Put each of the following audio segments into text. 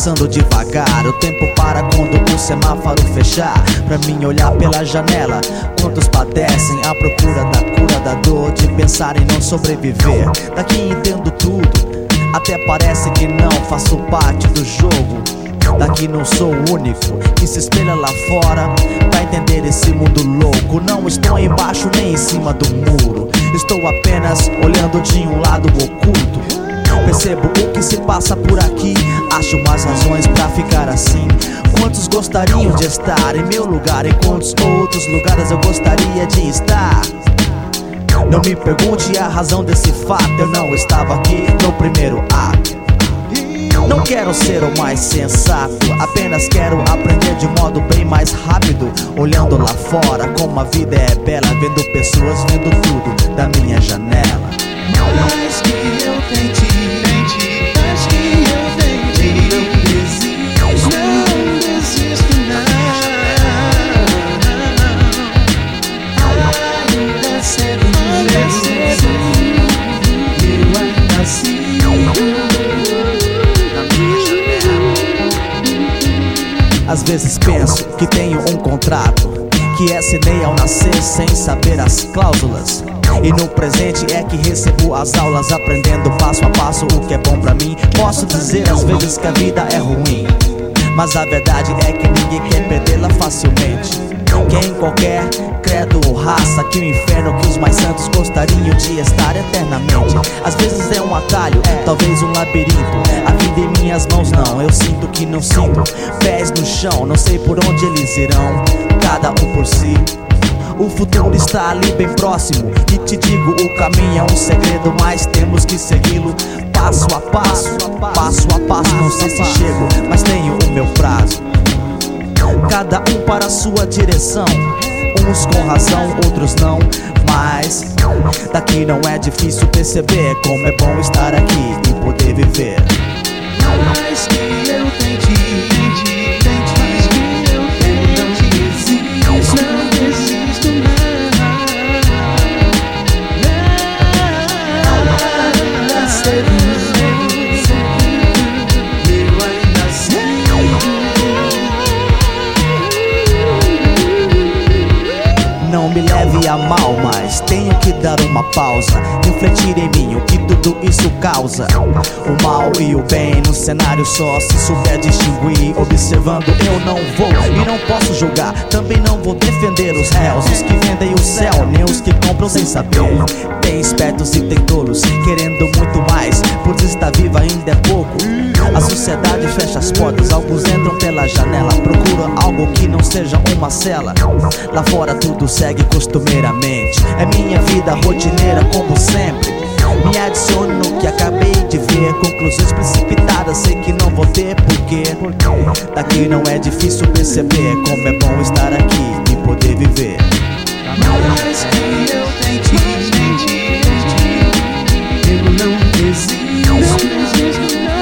passando devagar. O tempo para quando o semáforo fechar. Pra mim olhar pela janela, quantos padecem à procura da cura da dor de pensar em não sobreviver. Daqui entendo tudo, até parece que não faço parte do jogo. Daqui não sou o único que se espelha lá fora pra entender esse mundo louco. Não estou embaixo nem em cima do muro, estou apenas olhando de um lado oculto. Percebo o que se passa por aqui, acho mais razões pra ficar assim. Quantos gostariam de estar em meu lugar, em quantos outros lugares eu gostaria de estar? Não me pergunte a razão desse fato, eu não estava aqui no primeiro ato. Não quero ser o mais sensato, apenas quero aprender de modo bem mais rápido. Olhando lá fora como a vida é bela, vendo pessoas vendo tudo da minha janela. Mais que eu tente, mais que eu tente, não desisto não. Ainda cedo, eu ainda sigo. Às vezes penso que tenho um contrato que assinei ao nascer sem saber as cláusulas. E no presente é que recebo as aulas, aprendendo passo a passo o que é bom pra mim. Posso dizer às vezes que a vida é ruim, mas a verdade é que ninguém quer perdê-la facilmente. Que em qualquer credo ou raça, que o inferno que os mais santos gostariam de estar eternamente. Às vezes é um atalho, talvez um labirinto. A vida em minhas mãos não, eu sinto que não sinto. Pés no chão, não sei por onde eles irão, cada um por si. O futuro está ali bem próximo, e te digo, o caminho é um segredo, mas temos que segui-lo passo a passo, passo a passo. Não sei se chego, mas tenho o meu prazo. Cada um para a sua direção, uns com razão, outros não. Mas daqui não é difícil perceber como é bom estar aqui e poder viver. Mais que eu tente, mais que eu tente, não desisto não. Ainda cedo, eu ainda sigo. Não me leve a mal, mas tenho que dar uma pausa, refletir em mim o que tudo isso causa. O mal e o bem no cenário só se souber distinguir. Observando eu não vou e não posso julgar, também não vou defender os réus, os que vendem o céu, nem os que compram sem saber. Tem espertos e tem tolos, querendo muito mais, por estar viva ainda é pouco. A sociedade fecha as portas, alguns entram pela janela, procuram algo que não seja uma cela. Lá fora tudo segue costumeiramente, é minha vida rotineira como sempre. Me adiciono no que acabei de ver, conclusões precipitadas, sei que não vou ter porquê. Daqui não é difícil perceber como é bom estar aqui e poder viver. Mais que eu tente, eu não desisto, não desisto não.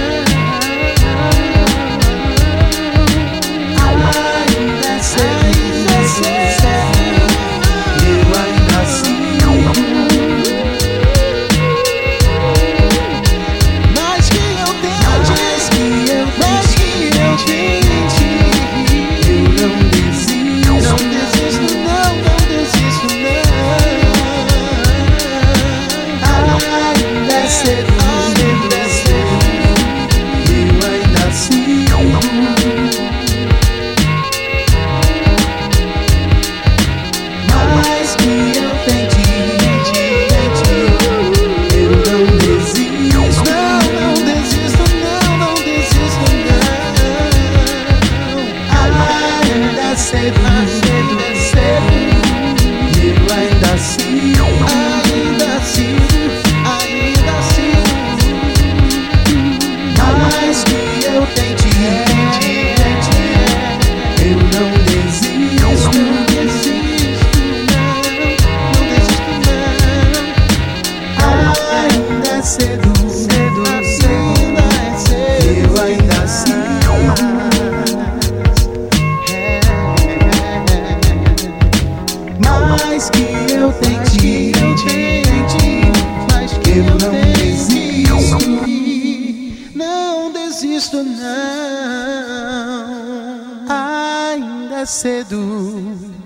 Ainda cedo, eu ainda sigo. Mais que eu tente, eu não desisto, não desisto não, não desisto não. Ainda cedo, eu ainda sigo. Mais que eu tente, eu não desisto, não desisto não, não desisto não. Ainda cedo, eu ainda sigo, ainda sigo, ainda sigo. Mais que eu tente, eu não desisto, não desisto não, não desisto não. Ainda é cedo, ainda é cedo, eu ainda sigo. Mais que eu tente, mais que eu não desisto, não desisto. isto não, ainda é cedo.